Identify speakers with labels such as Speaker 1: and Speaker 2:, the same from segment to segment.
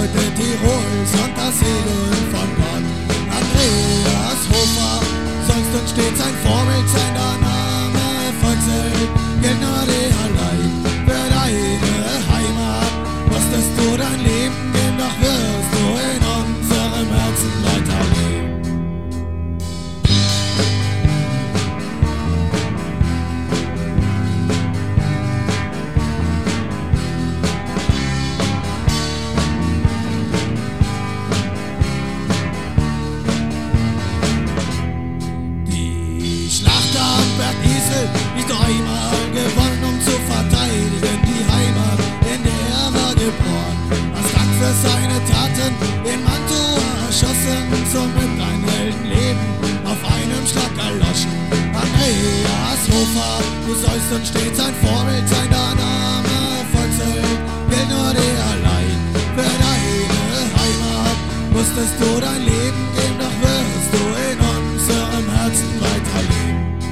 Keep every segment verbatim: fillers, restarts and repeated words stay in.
Speaker 1: heute Tirols und das Segen von Gott. Andreas Hofer, sollst und stets ein Vorbild sein, der Name Volksheld gilt nur dir allein. Für deine Heimat musstest du dein Leben geben, doch wirst du in unserem Herzen weiterleben. Nicht nur einmal gewonnen, um zu verteidigen die Heimat, in der er war geboren. Als Dank für seine Taten in Mantua erschossen, somit ein Heldenleben auf einem Schlag erloschen. Andreas Hofer, du sollst uns stets ein Vorbild sein, der Name Volksheld gilt nur dir allein. Für deine Heimat musstest du dein Leben geben, doch wirst du in unserem Herzen weiterleben.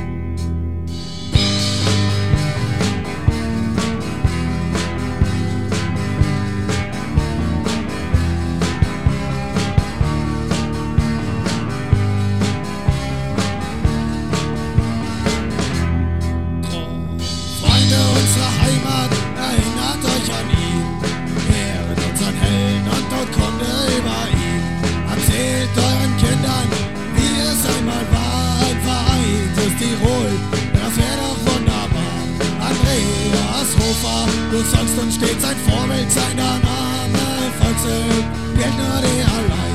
Speaker 1: Unsere Heimat, erinnert euch an ihn. Ehret unseren Helden und dort kommt er über ihn. Erzählt euren Kindern, wie es einmal war, ein vereintes Tirol. Das wäre doch wunderbar. Andreas Hofer, du sollst uns stets ein Vorbild sein, der Name Volksheld gilt nur dir allein.